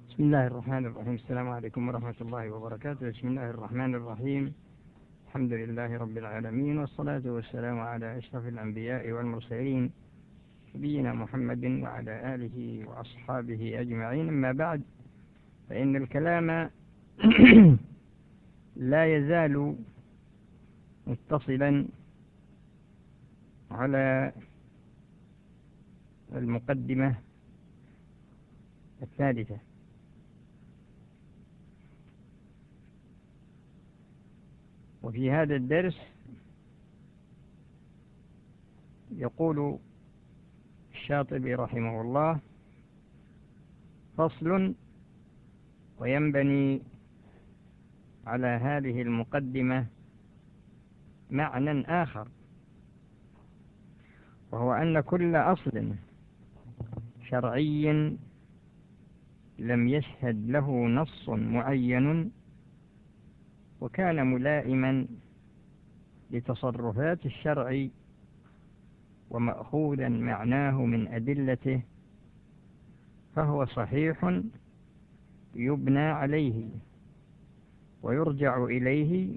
بسم الله الرحمن الرحيم. السلام عليكم ورحمة الله وبركاته. بسم الله الرحمن الرحيم. الحمد لله رب العالمين، والصلاة والسلام على أشرف الأنبياء والمرسلين نبينا محمد وعلى آله وأصحابه أجمعين. أما بعد، فإن الكلام لا يزال متصلا على المقدمة الثالثة، وفي هذا الدرس يقول الشاطبي رحمه الله: فصل. وينبني على هذه المقدمة معنى آخر، وهو أن كل أصل شرعي لم يشهد له نص معين وكان ملائما لتصرفات الشرع ومأخوذا معناه من أدلته، فهو صحيح يبنى عليه ويرجع إليه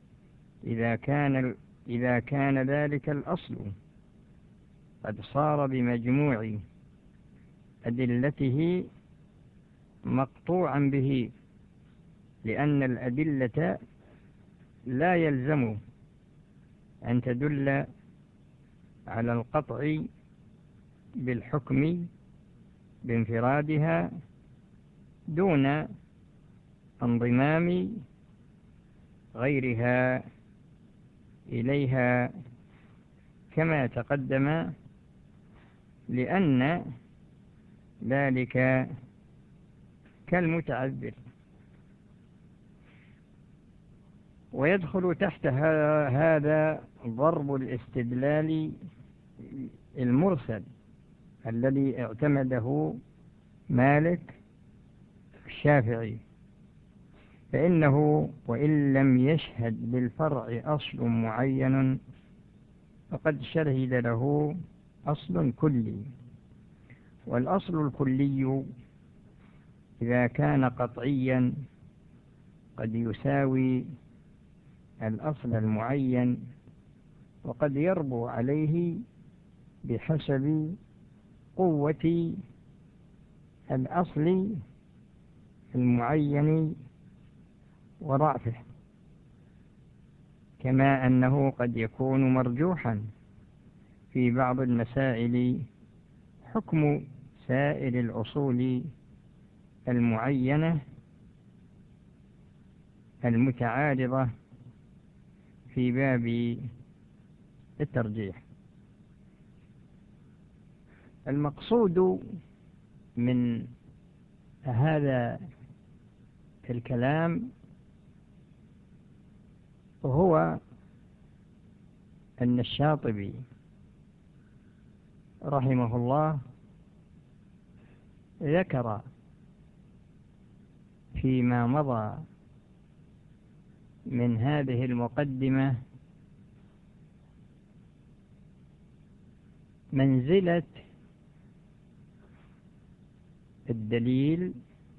إذا كان ذلك الأصل قد صار بمجموع أدلته مقطوعا به، لأن الأدلة لا يلزم أن تدل على القطع بالحكم بانفرادها دون انضمام غيرها إليها كما تقدم، لأن ذلك كالمتعذر. ويدخل تحت هذا ضرب الاستدلال المرسل الذي اعتمده مالك الشافعي، فإنه وإن لم يشهد للفرع أصل معين فقد شهد له أصل كلي، والأصل الكلي إذا كان قطعيا قد يساوي الأصل المعين، وقد يربو عليه بحسب قوة الأصل المعين وضعفه، كما أنه قد يكون مرجوحا في بعض المسائل حكم سائر الأصول المعينة المتعارضة في باب الترجيح. المقصود من هذا الكلام هو أن الشاطبي رحمه الله ذكر فيما مضى من هذه المقدمة منزلة الدليل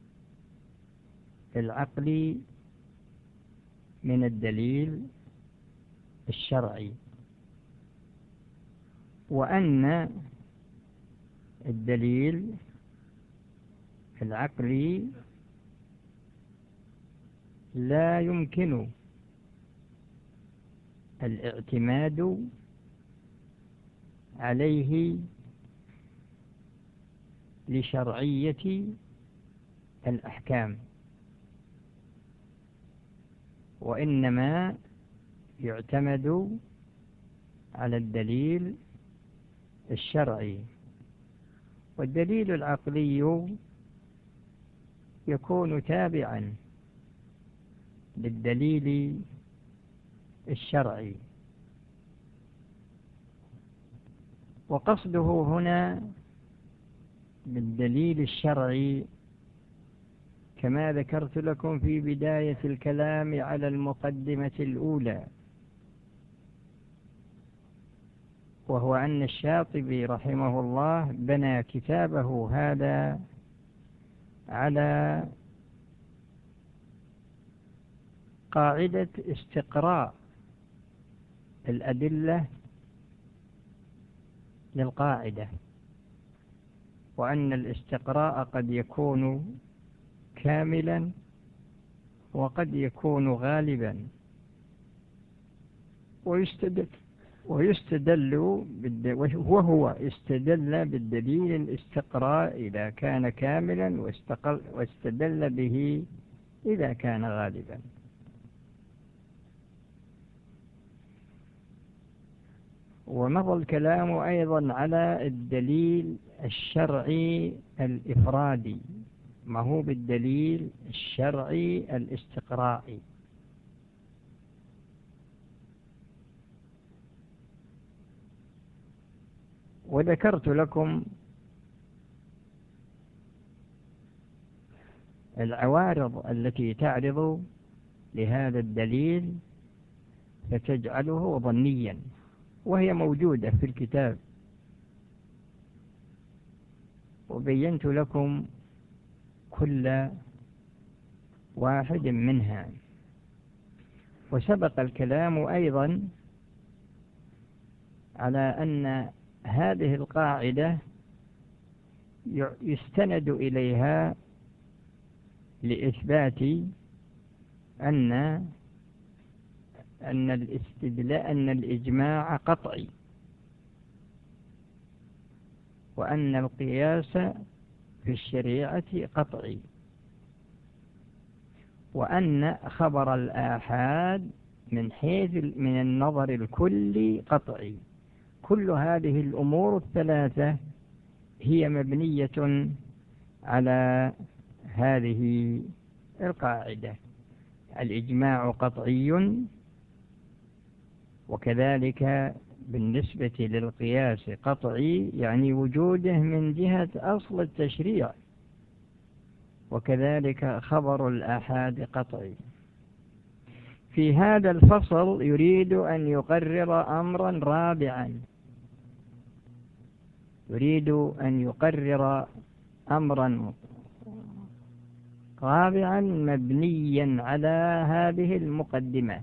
العقلي من الدليل الشرعي، وأن الدليل العقلي لا يمكن الاعتماد عليه لشرعية الأحكام، وإنما يعتمد على الدليل الشرعي. والدليل العقلي يكون تابعا للدليل الشرعي، وقصده هنا بالدليل الشرعي كما ذكرت لكم في بداية الكلام على المقدمة الأولى، وهو أن الشاطبي رحمه الله بنى كتابه هذا على قاعدة استقراء الأدلة للقاعدة، وأن الاستقراء قد يكون كاملا وقد يكون غالبا، وهو استدل بالدليل الاستقراء إذا كان كاملا، واستدل به إذا كان غالبا. ومضى الكلام أيضا على الدليل الشرعي الإفرادي، ما هو بالدليل الشرعي الاستقرائي. وذكرت لكم العوارض التي تعرض لهذا الدليل فتجعله ظنيا، وهي موجودة في الكتاب، وبينت لكم كل واحد منها. وسبق الكلام أيضا على أن هذه القاعدة يستند إليها لإثبات أن الإجماع قطعي، وأن القياس في الشريعة قطعي، وأن خبر الآحاد من النظر الكلي قطعي. كل هذه الأمور الثلاثة هي مبنية على هذه القاعدة: الإجماع قطعي، وكذلك بالنسبة للقياس قطعي، يعني وجوده من جهة أصل التشريع، وكذلك خبر الآحاد قطعي. في هذا الفصل يريد أن يقرر أمرا رابعا، يريد أن يقرر أمرا رابعا مبنيا على هذه المقدمة.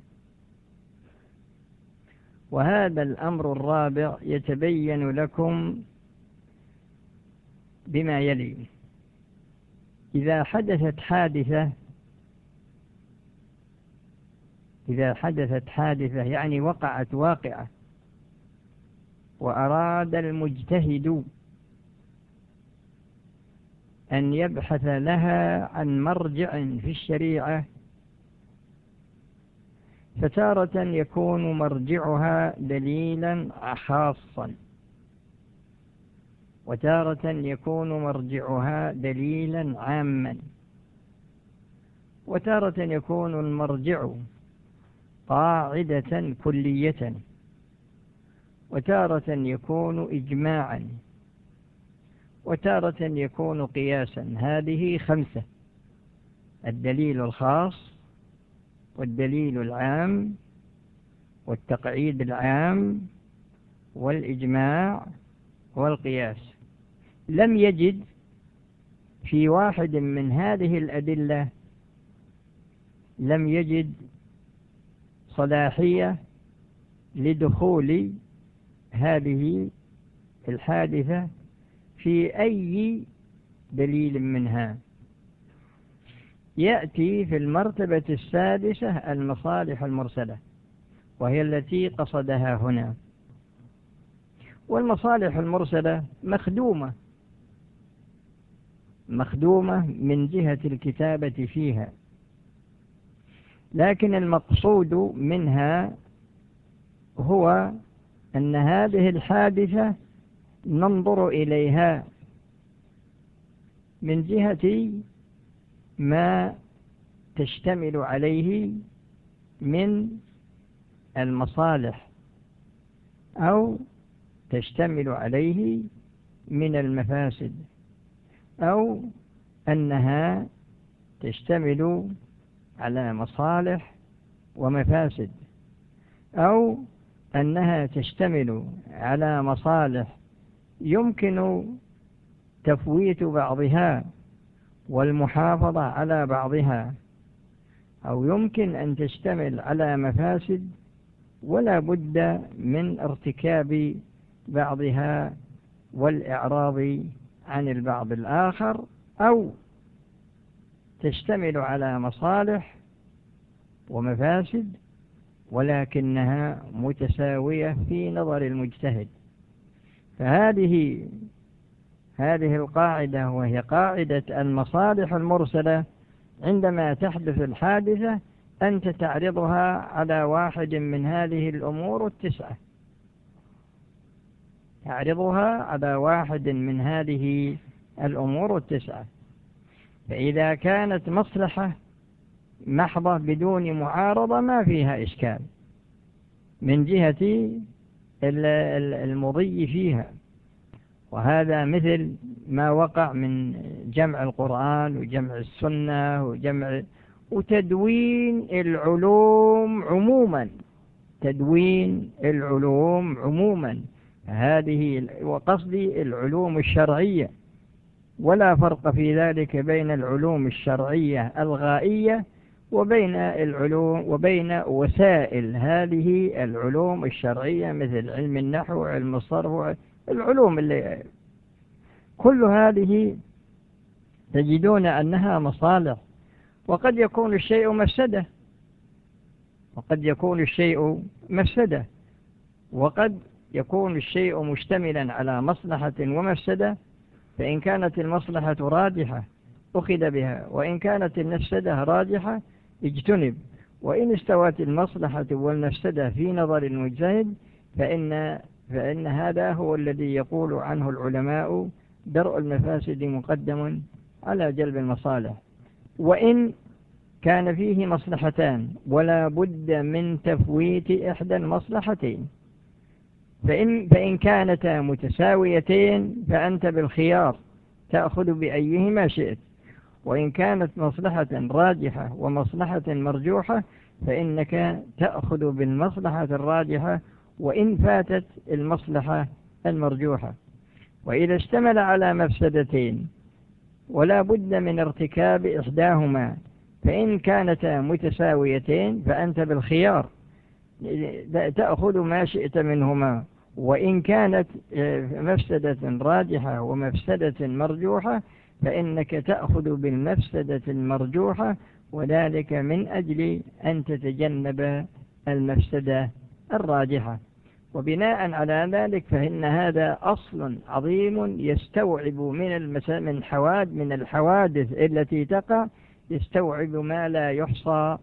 وهذا الأمر الرابع يتبين لكم بما يلي: إذا حدثت حادثة يعني وقعت واقعة، وأراد المجتهد أن يبحث لها عن مرجع في الشريعة، فتارة يكون مرجعها دليلا خاصا، وتارة يكون مرجعها دليلا عاما، وتارة يكون المرجع قاعدة كلية، وتارة يكون إجماعا، وتارة يكون قياسا. هذه 5: الدليل الخاص، والدليل العام، والتقعيد العام، والإجماع، والقياس. لم يجد في واحد من هذه الأدلة صلاحية لدخول هذه الحادثة في أي دليل منها. يأتي في المرتبة السادسة المصالح المرسلة، وهي التي قصدها هنا. والمصالح المرسلة مخدومة من جهة الكتابة فيها، لكن المقصود منها هو أن هذه الحادثة ننظر إليها من جهة ما تشتمل عليه من المصالح، أو تشتمل عليه من المفاسد، أو أنها تشتمل على مصالح ومفاسد، أو أنها تشتمل على مصالح يمكن تفويت بعضها والمحافظة على بعضها، أو يمكن أن تشتمل على مفاسد ولا بد من ارتكاب بعضها والإعراض عن البعض الآخر، أو تشتمل على مصالح ومفاسد ولكنها متساوية في نظر المجتهد. فهذه القاعدة، وهي قاعدة المصالح المرسلة، عندما تحدث الحادثة أنت تعرضها على واحد من هذه الأمور التسعة، تعرضها على واحد من هذه الأمور التسعة. فإذا كانت مصلحة محضة بدون معارضة ما فيها إشكال من جهة المضي فيها، وهذا مثل ما وقع من جمع القرآن وجمع السنة وتدوين العلوم عموما، تدوين العلوم عموما، هذه وقصدي العلوم الشرعية، ولا فرق في ذلك بين العلوم الشرعية الغائية وبين وسائل هذه العلوم الشرعية مثل علم النحو وعلم الصرف، العلوم اللي كل هذه تجدون أنها مصالح، وقد يكون الشيء مفسدة، وقد يكون الشيء مشتملا على مصلحة ومفسدة، فإن كانت المصلحة راجحة أخذ بها، وإن كانت المفسدة راجحة اجتنب، وإن استوت المصلحة والمفسدة في نظر المجتهد فإن هذا هو الذي يقول عنه العلماء درء المفاسد مقدم على جلب المصالح. وإن كان فيه مصلحتان ولا بد من تفويت إحدى المصلحتين، فإن كانتا متساويتين فأنت بالخيار تأخذ بأيهما شئت، وإن كانت مصلحة راجحة ومصلحة مرجوحة فإنك تأخذ بالمصلحة الراجحة وإن فاتت المصلحة المرجوحة. وإذا اشتمل على مفسدتين ولا بد من ارتكاب إحداهما، فإن كانتا متساويتين فأنت بالخيار تأخذ ما شئت منهما، وإن كانت مفسدة راجحة ومفسدة مرجوحة فإنك تأخذ بالمفسدة المرجوحة، وذلك من أجل أن تتجنب المفسدة الراجحة. وبناء على ذلك فإن هذا أصل عظيم يستوعب من الحوادث التي تقع، يستوعب ما لا يحصى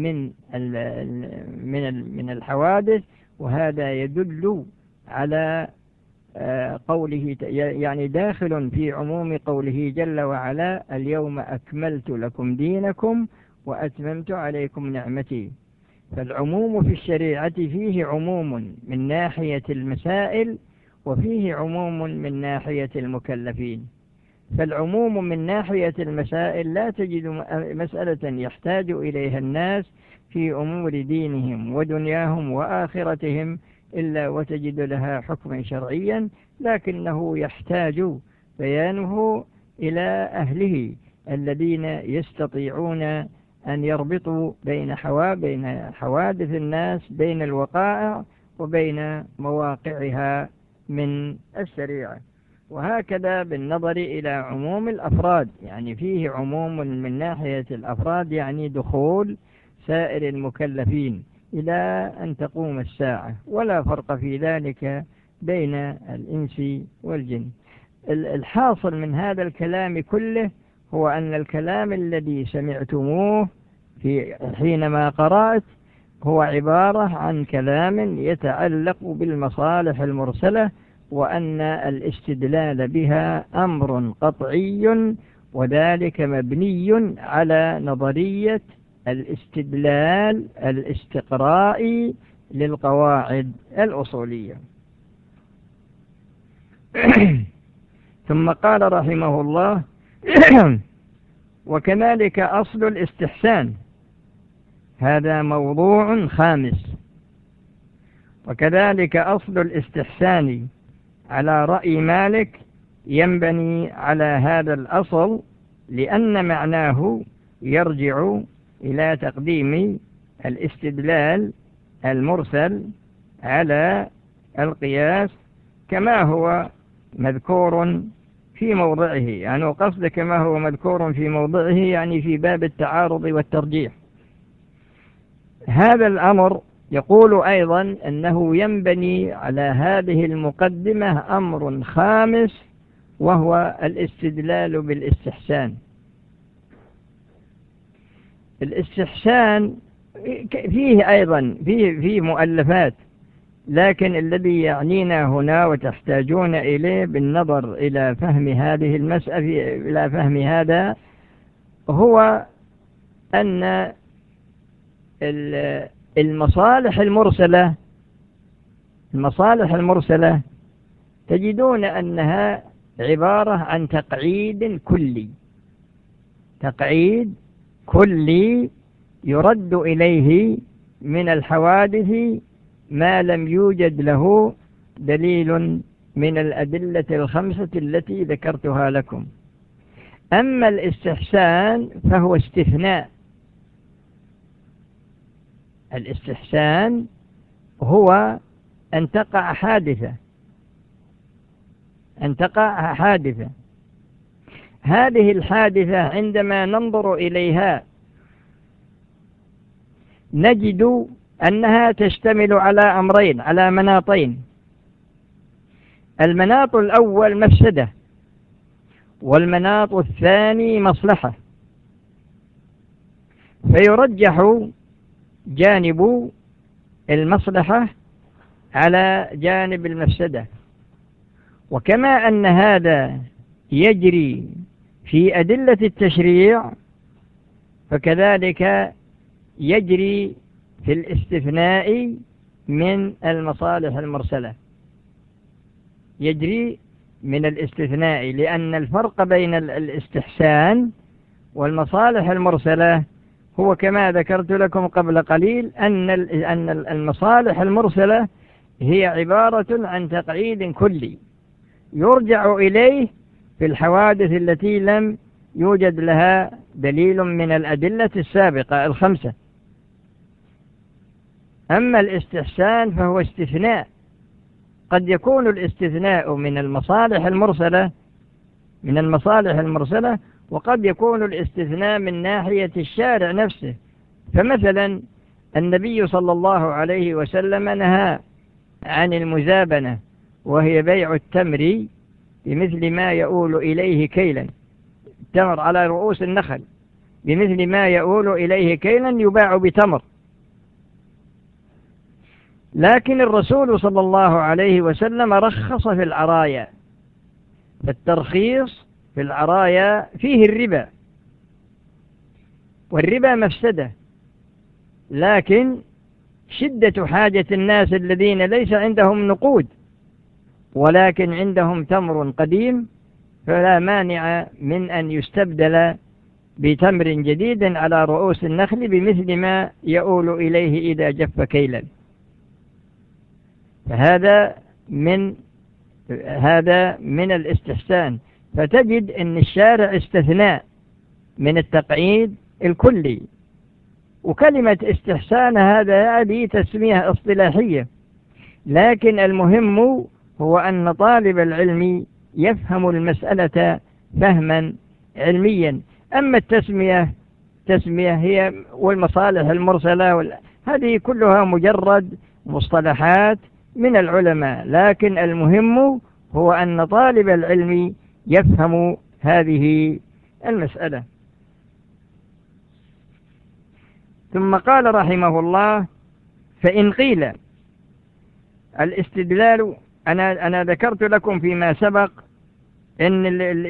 من الحوادث، وهذا يدل على قوله يعني داخل في عموم قوله جل وعلا: اليوم أكملت لكم دينكم وأتممت عليكم نعمتي. فالعموم في الشريعة فيه عموم من ناحية المسائل وفيه عموم من ناحية المكلفين. فالعموم من ناحية المسائل لا تجد مسألة يحتاج إليها الناس في أمور دينهم ودنياهم وآخرتهم إلا وتجد لها حكما شرعيا، لكنه يحتاج بيانه إلى أهله الذين يستطيعون أن يربطوا بين حوادث الناس، بين الوقائع وبين مواقعها من الشريعة. وهكذا بالنظر إلى عموم الأفراد، يعني فيه عموم من ناحية الأفراد، يعني دخول سائر المكلفين إلى أن تقوم الساعة، ولا فرق في ذلك بين الإنس والجن. الحاصل من هذا الكلام كله هو أن الكلام الذي سمعتموه حينما قرأت هو عبارة عن كلام يتعلق بالمصالح المرسلة، وأن الاستدلال بها أمر قطعي، وذلك مبني على نظرية الاستدلال الاستقرائي للقواعد الأصولية. ثم قال رحمه الله: وكذلك أصل الاستحسان، هذا موضوع خامس. وكذلك أصل الاستحسان على رأي مالك ينبني على هذا الأصل لأن معناه يرجع إلى تقديم الاستدلال المرسل على القياس كما هو مذكور في موضعه، يعني قصد كما هو مذكور في موضعه يعني في باب التعارض والترجيح. هذا الأمر يقول أيضا أنه ينبني على هذه المقدمة أمر خامس، وهو الاستدلال بالاستحسان. الاستحسان فيه أيضا فيه مؤلفات، لكن الذي يعنينا هنا وتحتاجون إليه بالنظر إلى فهم هذه المسألة، إلى فهم هذا، هو أن المصالح المرسلة تجدون أنها عبارة عن تقعيد كلي يرد إليه من الحوادث ما لم يوجد له دليل من الأدلة الخمسة التي ذكرتها لكم. أما الاستحسان فهو استثناء. الاستحسان هو أن تقع حادثة، هذه الحادثة عندما ننظر إليها نجد أنها تشتمل على أمرين، على مناطين. المناط الأول مفسدة، والمناط الثاني مصلحة، فيرجح جانب المصلحة على جانب المفسدة. وكما أن هذا يجري في أدلة التشريع، فكذلك يجري في الاستثناء من المصالح المرسلة، يجري من الاستثناء، لأن الفرق بين الاستحسان والمصالح المرسلة هو كما ذكرت لكم قبل قليل، أن المصالح المرسلة هي عبارة عن تقعيد كلي يرجع إليه في الحوادث التي لم يوجد لها دليل من الأدلة السابقة الخمسة. أما الاستحسان فهو استثناء، قد يكون الاستثناء من المصالح المرسلة، وقد يكون الاستثناء من ناحية الشارع نفسه. فمثلا النبي صلى الله عليه وسلم نهى عن المزابنة، وهي بيع التمر بمثل ما يؤول إليه كيلا، التمر على رؤوس النخل بمثل ما يؤول إليه كيلا يباع بتمر. لكن الرسول صلى الله عليه وسلم رخص في العرايا، فالترخيص في العرايا فيه الربا، والربا مفسدة، لكن شدة حاجة الناس الذين ليس عندهم نقود ولكن عندهم تمر قديم، فلا مانع من أن يستبدل بتمر جديد على رؤوس النخل بمثل ما يؤول إليه إذا جف كيلا. فهذا من الاستحسان. فتجد أن الشارع استثناء من التقعيد الكلي. وكلمة استحسان هذه تسمية اصطلاحية، لكن المهم هو أن طالب العلم يفهم المسألة فهما علميا. أما التسمية هي والمصالح المرسلة هذه كلها مجرد مصطلحات من العلماء، لكن المهم هو أن طالب العلم يفهم هذه المسألة. ثم قال رحمه الله: فإن قيل الاستدلال، أنا ذكرت لكم فيما سبق إن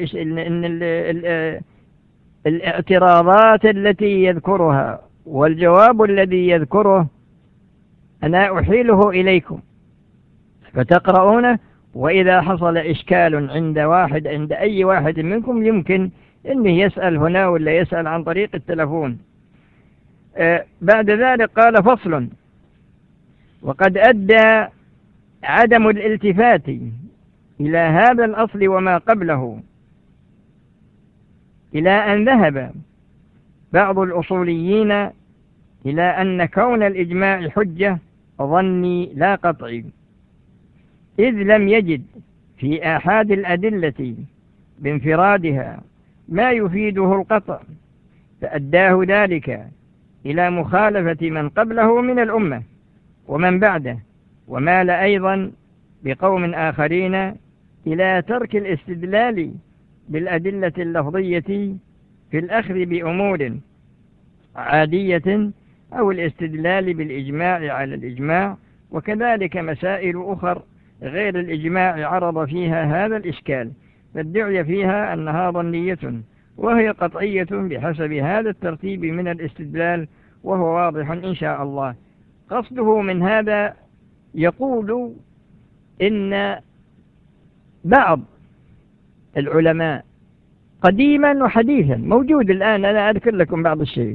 الاعتراضات التي يذكرها والجواب الذي يذكره أنا أحيله إليكم فتقرؤونه، وإذا حصل إشكال عند أي واحد منكم يمكن أنه يسأل هنا ولا يسأل عن طريق التلفون. بعد ذلك قال: فصل: وقد أدى عدم الالتفات إلى هذا الأصل وما قبله إلى أن ذهب بعض الأصوليين إلى أن كون الإجماع حجة ظني لا قطعي، إذ لم يجد في آحاد الأدلة بانفرادها ما يفيده القطع، فأداه ذلك إلى مخالفة من قبله من الأمة ومن بعده، ومال أيضا بقوم آخرين إلى ترك الاستدلال بالأدلة اللفظية في الأخذ بأمور عادية أو الاستدلال بالإجماع على الإجماع، وكذلك مسائل أخر غير الإجماع عرض فيها هذا الإشكال، فادعي فيها أنها ظنية وهي قطعية بحسب هذا الترتيب من الاستدلال، وهو واضح إن شاء الله. قصده من هذا يقول إن بعض العلماء قديما وحديثا موجود الآن، أنا أذكر لكم بعض الشيء،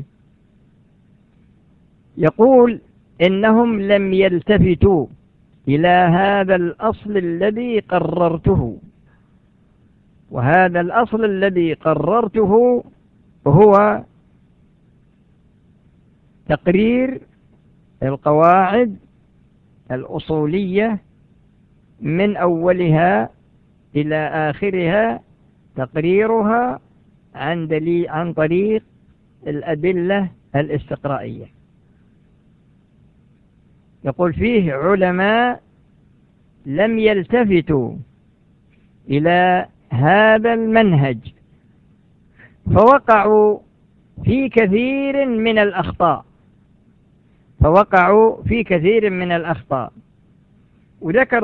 يقول إنهم لم يلتفتوا إلى هذا الأصل الذي قررته، وهذا الأصل الذي قررته هو تقرير القواعد الأصولية من أولها إلى آخرها، تقريرها عن طريق الأدلة الاستقرائية. يقول فيه علماء لم يلتفتوا إلى هذا المنهج، فوقعوا في كثير من الأخطاء، وذكر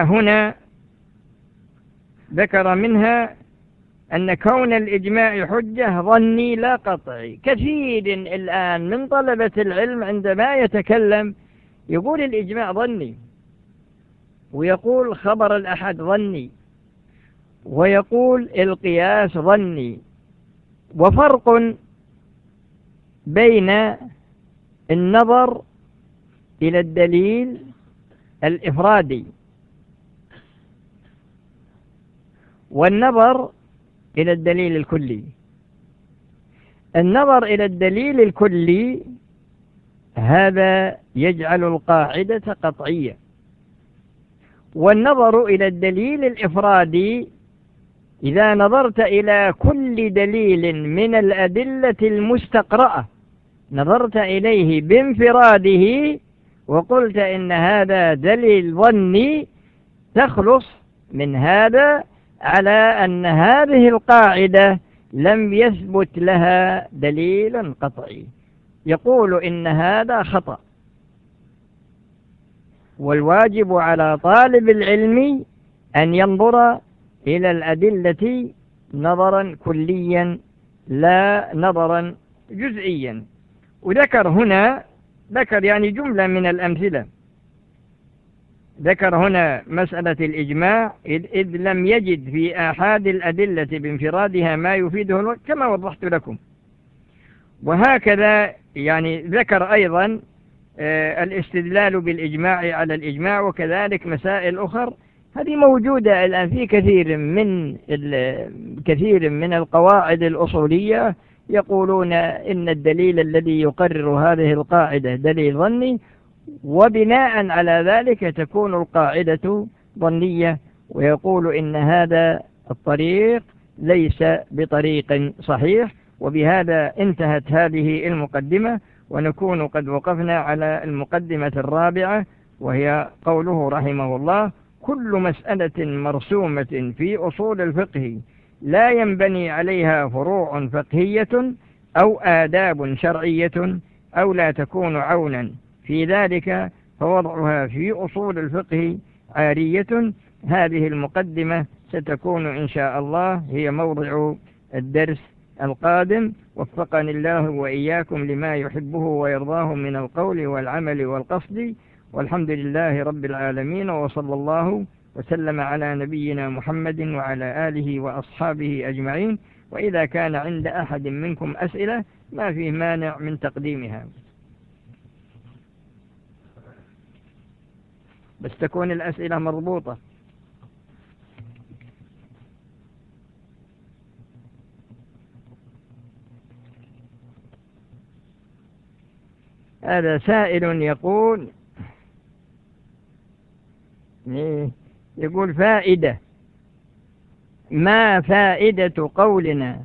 منها أن كون الإجماع حجة ظني لا قطعي. كثير الآن من طلبة العلم عندما يتكلم يقول الإجماع ظني، ويقول خبر الأحد ظني، ويقول القياس ظني. وفرق بين النظر إلى الدليل الإفرادي والنظر إلى الدليل الكلي. النظر إلى الدليل الكلي هذا يجعل القاعدة قطعية، والنظر إلى الدليل الإفرادي إذا نظرت إلى كل دليل من الأدلة المستقرأة نظرت إليه بانفراده وقلت إن هذا دليل ظني، تخلص من هذا على أن هذه القاعدة لم يثبت لها دليل قطعي. يقول إن هذا خطأ، والواجب على طالب العلم أن ينظر إلى الأدلة نظرا كليا لا نظرا جزئيا. ذكر يعني جملة من الأمثلة. ذكر هنا مسألة الإجماع إذ لم يجد في آحاد الأدلة بانفرادها ما يفيده كما وضحت لكم. وهكذا يعني ذكر أيضا الاستدلال بالإجماع على الإجماع، وكذلك مسائل أخر هذه موجودة الآن في كثير من القواعد الأصولية. يقولون إن الدليل الذي يقرر هذه القاعدة دليل ظني، وبناء على ذلك تكون القاعدة ظنية، ويقول إن هذا الطريق ليس بطريق صحيح. وبهذا انتهت هذه المقدمة، ونكون قد وقفنا على المقدمة الرابعة، وهي قوله رحمه الله: كل مسألة مرسومة في أصول الفقه لا ينبني عليها فروع فقهية أو آداب شرعية أو لا تكون عونا في ذلك فوضعها في أصول الفقه عارية. هذه المقدمة ستكون إن شاء الله هي موضع الدرس القادم. وفقني الله وإياكم لما يحبه ويرضاه من القول والعمل والقصد، والحمد لله رب العالمين، وصلى الله وسلم على نبينا محمد وعلى آله وأصحابه أجمعين. وإذا كان عند أحد منكم أسئلة ما فيه مانع من تقديمها، بس تكون الأسئلة مربوطة. هذا سائل يقول فائدة: ما فائدة قولنا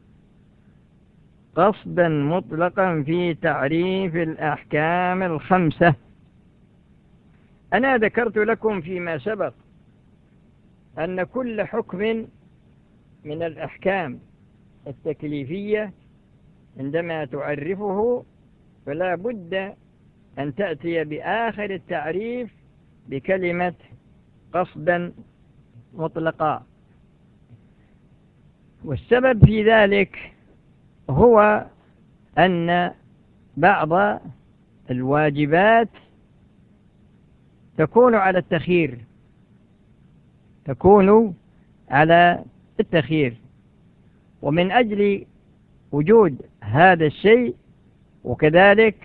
قصدا مطلقا في تعريف الأحكام الخمسة؟ أنا ذكرت لكم فيما سبق أن كل حكم من الأحكام التكليفية عندما تعرفه فلا بد أن تأتي بآخر التعريف بكلمة قصدا مطلقا. والسبب في ذلك هو أن بعض الواجبات تكون على التخيير، ومن أجل وجود هذا الشيء، وكذلك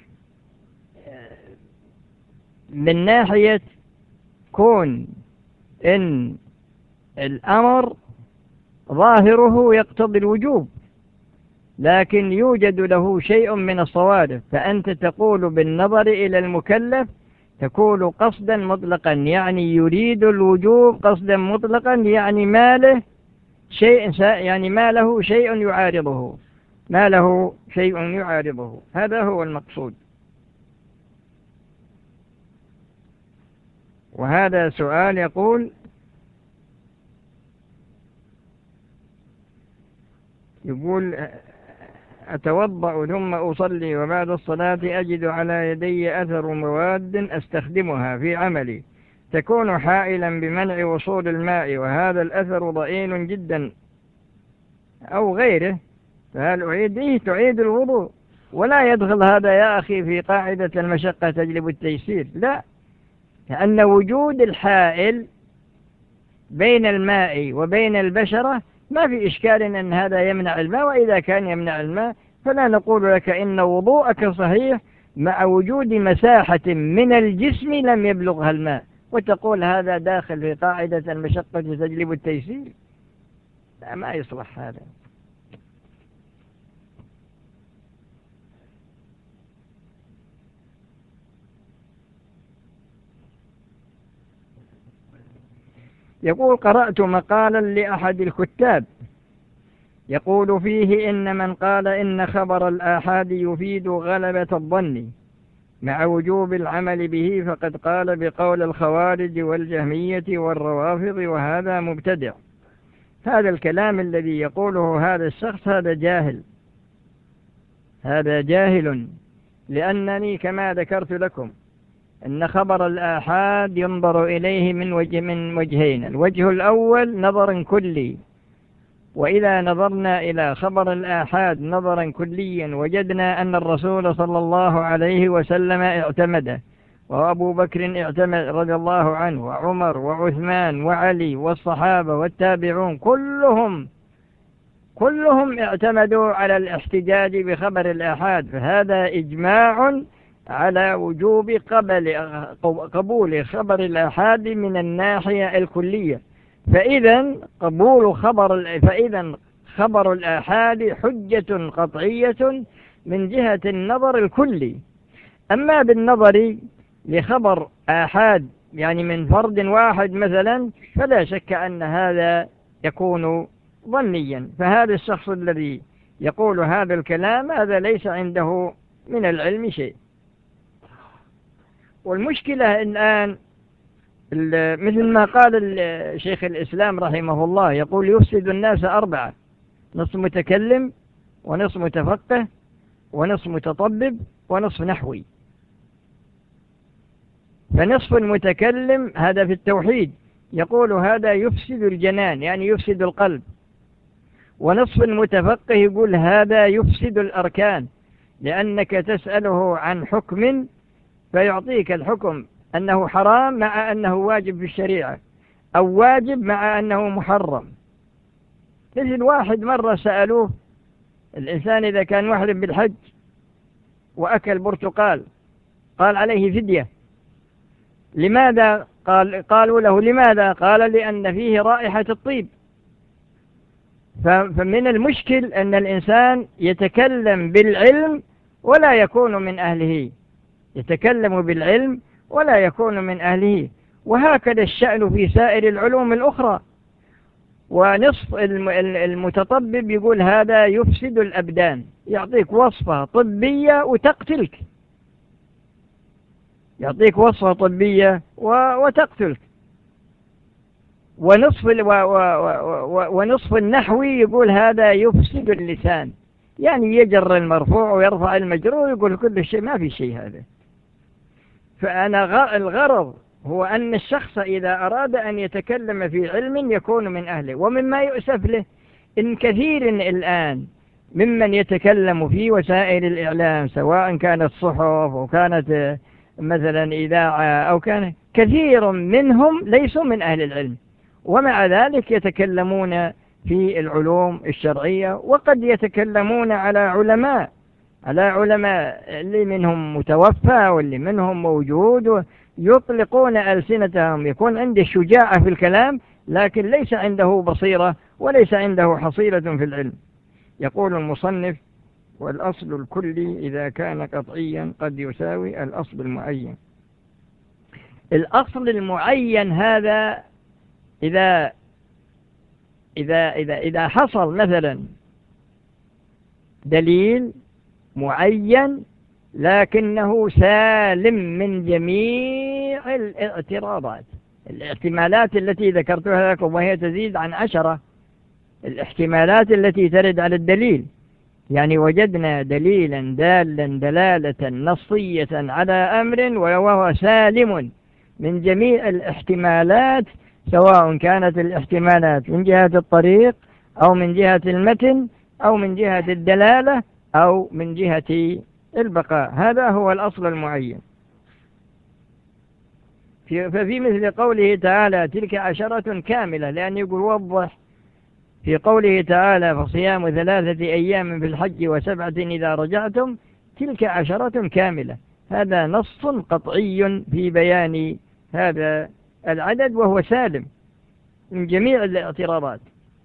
من ناحية كون إن الأمر ظاهره يقتضي الوجوب لكن يوجد له شيء من الصوارف، فأنت تقول بالنظر إلى المكلف تقول قصدا مطلقا، يعني يريد الوجوب قصدا مطلقا، يعني ما له شيء يعارضه، هذا هو المقصود. وهذا سؤال يقول: أتوضأ ثم أصلي وبعد الصلاة أجد على يدي أثر مواد أستخدمها في عملي تكون حائلا بمنع وصول الماء، وهذا الأثر ضئيل جدا أو غيره، فهل تعيد الوضوء؟ ولا يدخل هذا يا أخي في قاعدة المشقة تجلب التيسير، لا، لأن وجود الحائل بين الماء وبين البشرة ما في إشكال أن هذا يمنع الماء، وإذا كان يمنع الماء فلا نقول لك إن وضوءك صحيح مع وجود مساحة من الجسم لم يبلغها الماء، وتقول هذا داخل في قاعدة المشقة تجلب التيسير. لا، ما يصلح هذا. يقول: قرأت مقالا لأحد الكتاب يقول فيه إن من قال إن خبر الآحاد يفيد غلبة الظن مع وجوب العمل به فقد قال بقول الخوارج والجهمية والروافض، وهذا مبتدع. هذا الكلام الذي يقوله هذا الشخص هذا جاهل، لأنني كما ذكرت لكم أن خبر الآحاد ينظر إليه من وجهين: الوجه الأول نظر كلي، وإذا نظرنا إلى خبر الآحاد نظرا كليا وجدنا أن الرسول صلى الله عليه وسلم اعتمده، وأبو بكر اعتمد رضي الله عنه، وعمر وعثمان وعلي والصحابة والتابعون كلهم اعتمدوا على الاحتجاج بخبر الآحاد، فهذا إجماع على وجوب قبول خبر الآحاد من الناحية الكلية. فإذا خبر الآحاد حجة قطعية من جهة النظر الكلي. أما بالنظر لخبر آحاد يعني من فرد واحد مثلا فلا شك أن هذا يكون ظنيا، فهذا الشخص الذي يقول هذا الكلام هذا ليس عنده من العلم شيء. والمشكلة الآن مثل ما قال شيخ الإسلام رحمه الله، يقول: يفسد الناس 4: نصف متكلم، ونصف متفقه، ونصف متطبب، ونصف نحوي. فنصف المتكلم هذا في التوحيد يقول هذا يفسد الجنان يعني يفسد القلب، ونصف المتفقه يقول هذا يفسد الأركان، لأنك تسأله عن حكم فيعطيك الحكم أنه حرام مع أنه واجب في الشريعة، أو واجب مع أنه محرم. مثل واحد مرة سألوه: الإنسان إذا كان محرم بالحج وأكل برتقال قال عليه فدية، لماذا؟ قالوا له: لماذا؟ قال: لأن فيه رائحة الطيب. فمن المشكل أن الإنسان يتكلم بالعلم ولا يكون من أهله، يتكلم بالعلم ولا يكون من أهله. وهكذا الشأن في سائر العلوم الأخرى. ونصف المتطبب يقول هذا يفسد الأبدان، يعطيك وصفة طبية وتقتلك، يعطيك وصفة طبية وتقتلك. ونصف النحوي يقول هذا يفسد اللسان، يعني يجر المرفوع ويرفع المجرور، يقول كل شيء ما في شيء هذا. فأنا الغرض هو أن الشخص إذا أراد أن يتكلم في علم يكون من أهله. ومما يؤسف له إن كثير الآن ممن يتكلم في وسائل الإعلام، سواء كانت صحف أو كانت مثلا إذاعة أو كان، كثير منهم ليسوا من أهل العلم، ومع ذلك يتكلمون في العلوم الشرعية، وقد يتكلمون على علماء اللي منهم متوفى واللي منهم موجود، يطلقون ألسنتهم، يكون عنده شجاعة في الكلام لكن ليس عنده بصيرة وليس عنده حصيلة في العلم. يقول المصنف: والأصل الكلي إذا كان قطعيا قد يساوي الأصل المعين. الأصل المعين هذا إذا حصل مثلا دليل معين لكنه سالم من جميع الاحتمالات التي ذكرتها لكم، وهي تزيد عن 10 الاحتمالات التي ترد على الدليل. يعني وجدنا دليلا دالا دلالة نصية على أمر وهو سالم من جميع الاحتمالات، سواء كانت الاحتمالات من جهة الطريق أو من جهة المتن أو من جهة الدلالة أو من جهة البقاء. هذا هو الأصل المعين. ففي مثل قوله تعالى: تلك 10 كاملة، لأن يقول وضح في قوله تعالى: فصيام 3 أيام في الحج و7 إذا رجعتم، تلك 10 كاملة. هذا نص قطعي في بيان هذا العدد، وهو سالم من جميع الاعتراضات.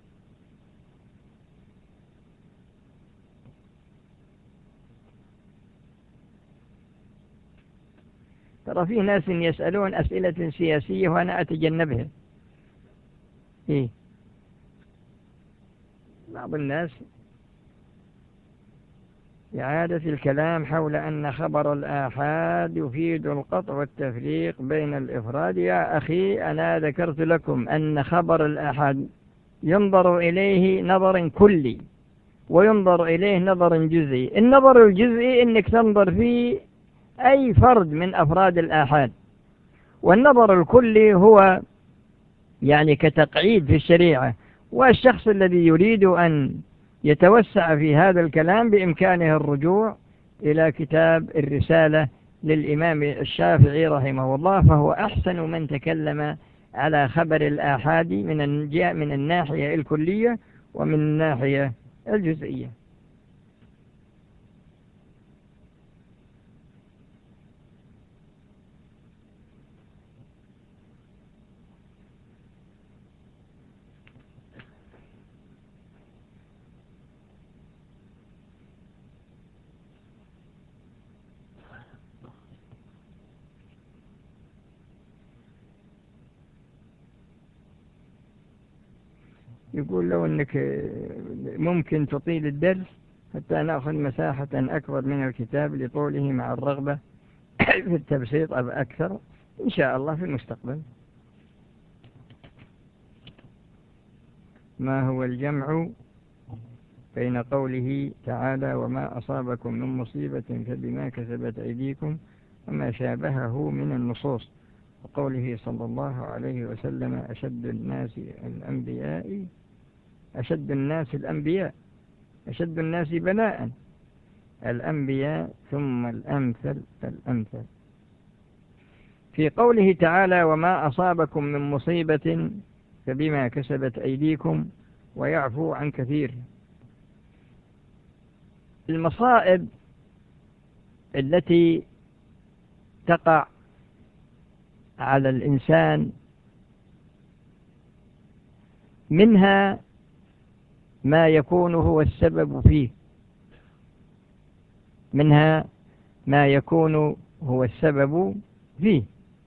ترى في ناس يسألون أسئلة سياسية وأنا أتجنبها. بعض الناس إعادة الكلام حول أن خبر الآحاد يفيد القطع والتفريق بين الإفراد. يا أخي، أنا ذكرت لكم أن خبر الآحاد ينظر إليه نظر كلي وينظر إليه نظر جزئي. النظر الجزئي إنك تنظر في أي فرد من أفراد الآحاد، والنظر الكلي هو يعني كتقعيد في الشريعة. والشخص الذي يريد أن يتوسع في هذا الكلام بإمكانه الرجوع إلى كتاب الرسالة للإمام الشافعي رحمه الله، فهو أحسن من تكلم على خبر الآحاد من الناحية الكلية ومن الناحية الجزئية. يقول لو أنك ممكن تطيل الدرس حتى نأخذ مساحة أكبر من الكتاب لطوله مع الرغبة في التبسيط أكثر إن شاء الله في المستقبل. ما هو الجمع بين قوله تعالى: وما أصابكم من مصيبة فبما كسبت أيديكم، وما شابهه من النصوص، وقوله صلى الله عليه وسلم: أشد الناس بلاء الأنبياء ثم الأمثل فالأمثل. في قوله تعالى: وما أصابكم من مصيبة فبما كسبت أيديكم ويعفو عن كثير. المصائب التي تقع على الإنسان منها ما يكون هو السبب فيه، منها ما يكون هو السبب فيه.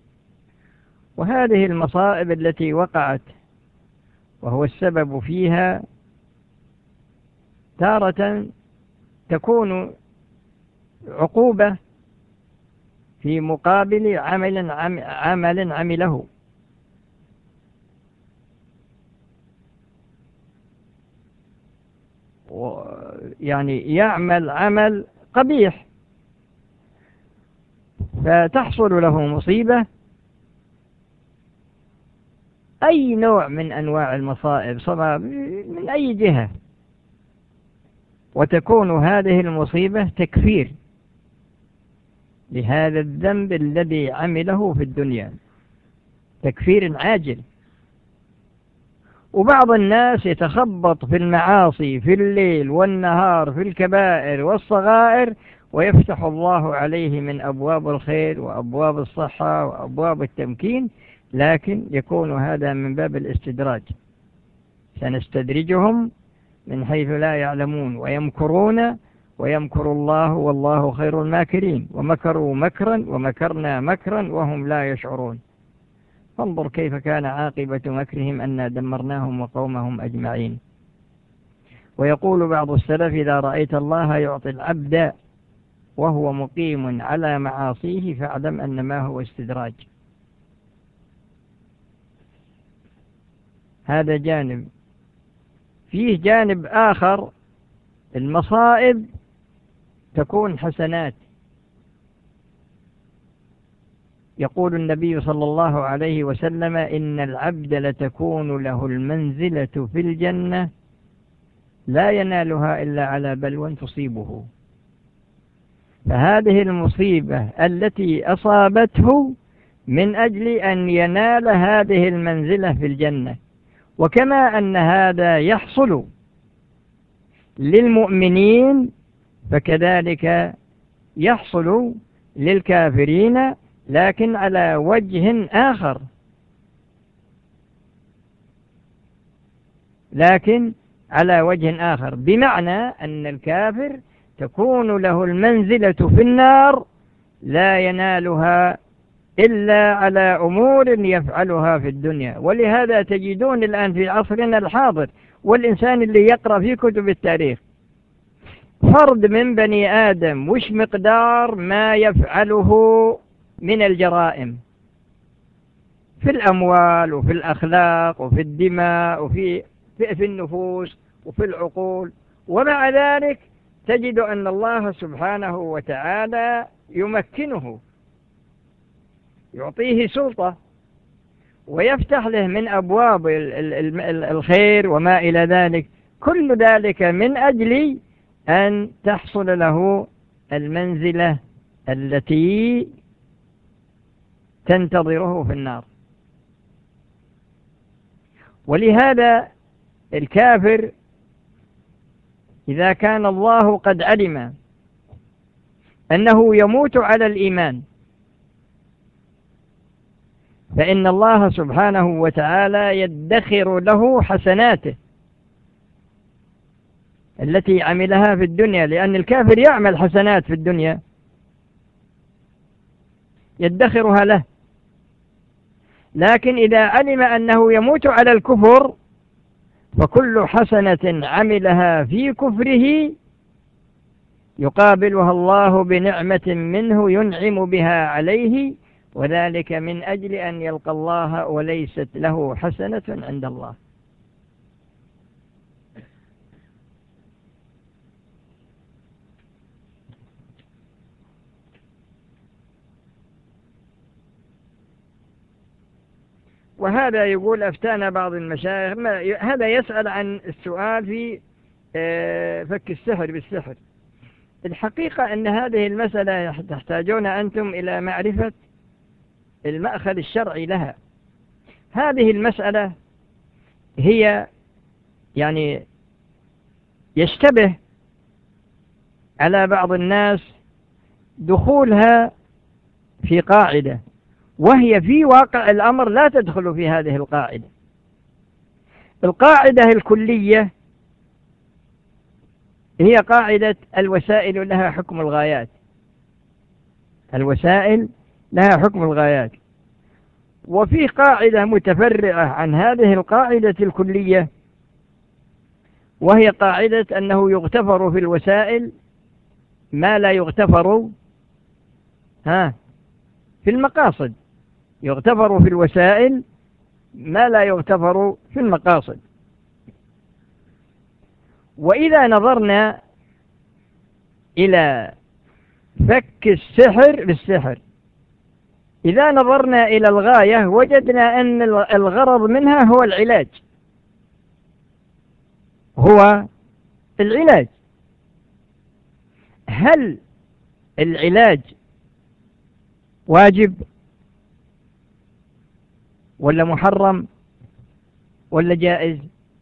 وهذه المصائب التي وقعت وهو السبب فيها تارة تكون عقوبة في مقابل عمل عمله، يعني يعمل عمل قبيح فتحصل له مصيبة، أي نوع من أنواع المصائب من أي جهة، وتكون هذه المصيبة تكفير لهذا الذنب الذي عمله في الدنيا، تكفير عاجل. وبعض الناس يتخبط في المعاصي في الليل والنهار في الكبائر والصغائر، ويفتح الله عليه من أبواب الخير وأبواب الصحة وأبواب التمكين، لكن يكون هذا من باب الاستدراج. سنستدرجهم من حيث لا يعلمون ويمكرون ويمكر الله والله خير الماكرين، ومكروا مكرا ومكرنا مكرا وهم لا يشعرون. فانظر كيف كان عاقبة مكرهم أنا دمرناهم وقومهم أجمعين. ويقول بعض السلف إذا رأيت الله يعطي العبد وهو مقيم على معاصيه فاعلم أن ما هو استدراج. هذا جانب. فيه جانب آخر، المصائب تكون حسنات. يقول النبي صلى الله عليه وسلم إن العبد لتكون له المنزلة في الجنة لا ينالها إلا على بلوى تصيبه. فهذه المصيبة التي أصابته من أجل أن ينال هذه المنزلة في الجنة. وكما أن هذا يحصل للمؤمنين فكذلك يحصل للكافرين، لكن على وجه آخر. بمعنى أن الكافر تكون له المنزلة في النار لا ينالها إلا على أمور يفعلها في الدنيا. ولهذا تجدون الآن في عصرنا الحاضر والإنسان اللي يقرأ في كتب التاريخ فرد من بني آدم وش مقدار ما يفعله من الجرائم في الأموال وفي الأخلاق وفي الدماء وفي النفوس وفي العقول، ومع ذلك تجد أن الله سبحانه وتعالى يمكنه، يعطيه سلطة ويفتح له من أبواب الخير وما إلى ذلك، كل ذلك من أجل أن تحصل له المنزلة التي تنتظره في النار. ولهذا الكافر إذا كان الله قد علم أنه يموت على الإيمان فإن الله سبحانه وتعالى يدخر له حسناته التي عملها في الدنيا، لأن الكافر يعمل حسنات في الدنيا يدخرها له، لكن إذا علم أنه يموت على الكفر فكل حسنة عملها في كفره يقابلها الله بنعمة منه ينعم بها عليه، وذلك من أجل أن يلقى الله وليست له حسنة عند الله. وهذا يقول أفتانا بعض المشايخ، هذا يسأل عن السؤال في فك السحر بالسحر. الحقيقة أن هذه المسألة تحتاجون أنتم إلى معرفة المأخذ الشرعي لها. هذه المسألة هي يعني يشتبه على بعض الناس دخولها في قاعدة، وهي في واقع الأمر لا تدخل في هذه القاعدة. القاعدة الكلية هي قاعدة الوسائل لها حكم الغايات. الوسائل لها حكم الغايات. وفي قاعدة متفرعة عن هذه القاعدة الكلية، وهي قاعدة أنه يغتفر في الوسائل ما لا يغتفر في المقاصد. يغتفر في الوسائل ما لا يغتفر في المقاصد. وإذا نظرنا إلى فك السحر بالسحر، إذا نظرنا إلى الغاية وجدنا أن الغرض منها هو العلاج، هو العلاج. هل العلاج واجب ولا محرم ولا جائز؟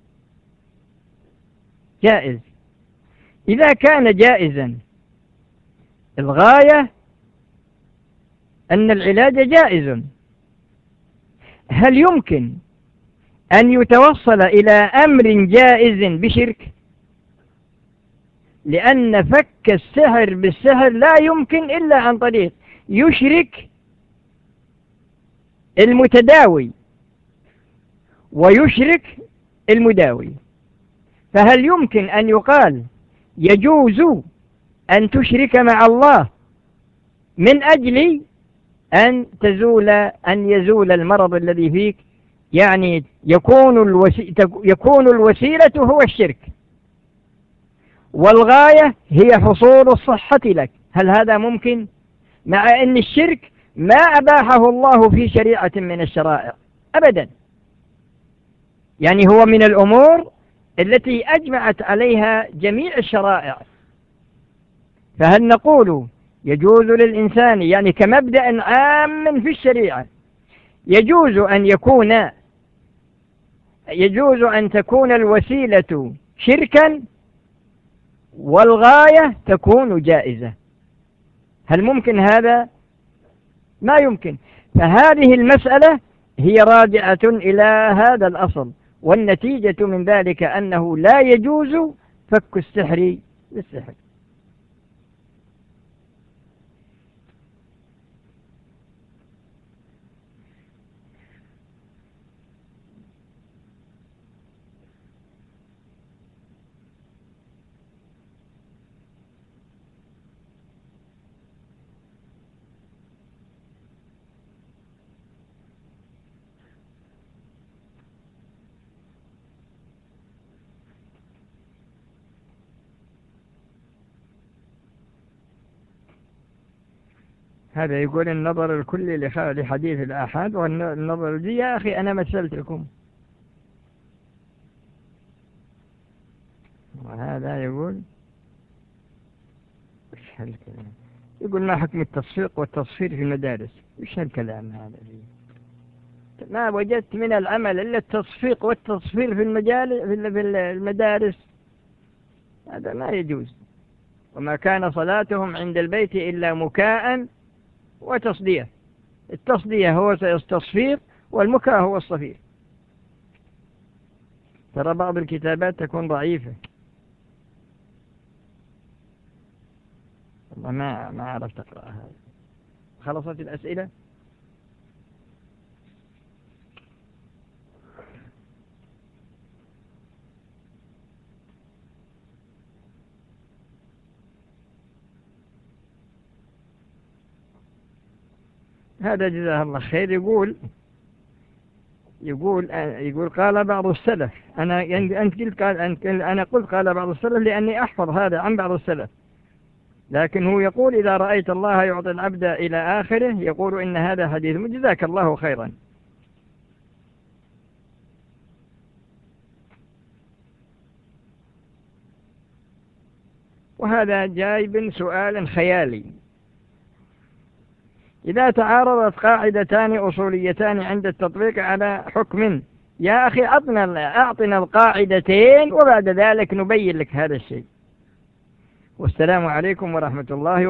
جائز. إذا كان جائزا، الغاية أن العلاج جائز، هل يمكن أن يتوصل إلى أمر جائز بشرك؟ لأن فك السحر بالسحر لا يمكن إلا عن طريق يشرك المتداوي ويشرك المداوي. فهل يمكن أن يقال يجوز أن تشرك مع الله من أجل أن يزول المرض الذي فيك؟ يعني يكون الوسيلة هو الشرك، والغاية هي حصول الصحة لك. هل هذا ممكن؟ مع أن الشرك ما أباحه الله في شريعة من الشرائع أبدا، يعني هو من الأمور التي أجمعت عليها جميع الشرائع. فهل نقول يجوز للإنسان، يعني كمبدأ عام في الشريعة، يجوز أن تكون الوسيلة شركا والغاية تكون جائزة؟ هل ممكن هذا؟ ما يمكن. فهذه المسألة هي راجعة إلى هذا الأصل، والنتيجة من ذلك أنه لا يجوز فك السحر بالسحر. هذا يقول النظر الكلي لحديث الآحاد، والنظر دي يا أخي أنا مثلتكم. وهذا يقول وش هالكلام؟ يقول ما حكم التصفيق والتصفير في المدارس؟ وش هالكلام هذا؟ ما وجدت من العمل إلا التصفيق والتصفير في المدارس. هذا ما يجوز. وما كان صلاتهم عند البيت إلا مكاء وتصدية. التصدية هو التصفير، والمكاء هو الصفير. ترى بعض الكتابات تكون ضعيفة، والله ما عرفت أقرأها. خلصت الأسئلة؟ هذا جزاه الله خير. يقول قال بعض السلف. أنا قلت قال بعض السلف لأني أحفظ هذا عن بعض السلف، لكن هو يقول إذا رأيت الله يعطي العبد إلى آخره، يقول إن هذا حديث. جزاك الله خيرا. وهذا جايب سؤال خيالي. إذا تعارضت قاعدتان أصوليتان عند التطبيق على حكم، يا أخي أعطنا القاعدتين وبعد ذلك نبين لك هذا الشيء. والسلام عليكم ورحمة الله وبركاته.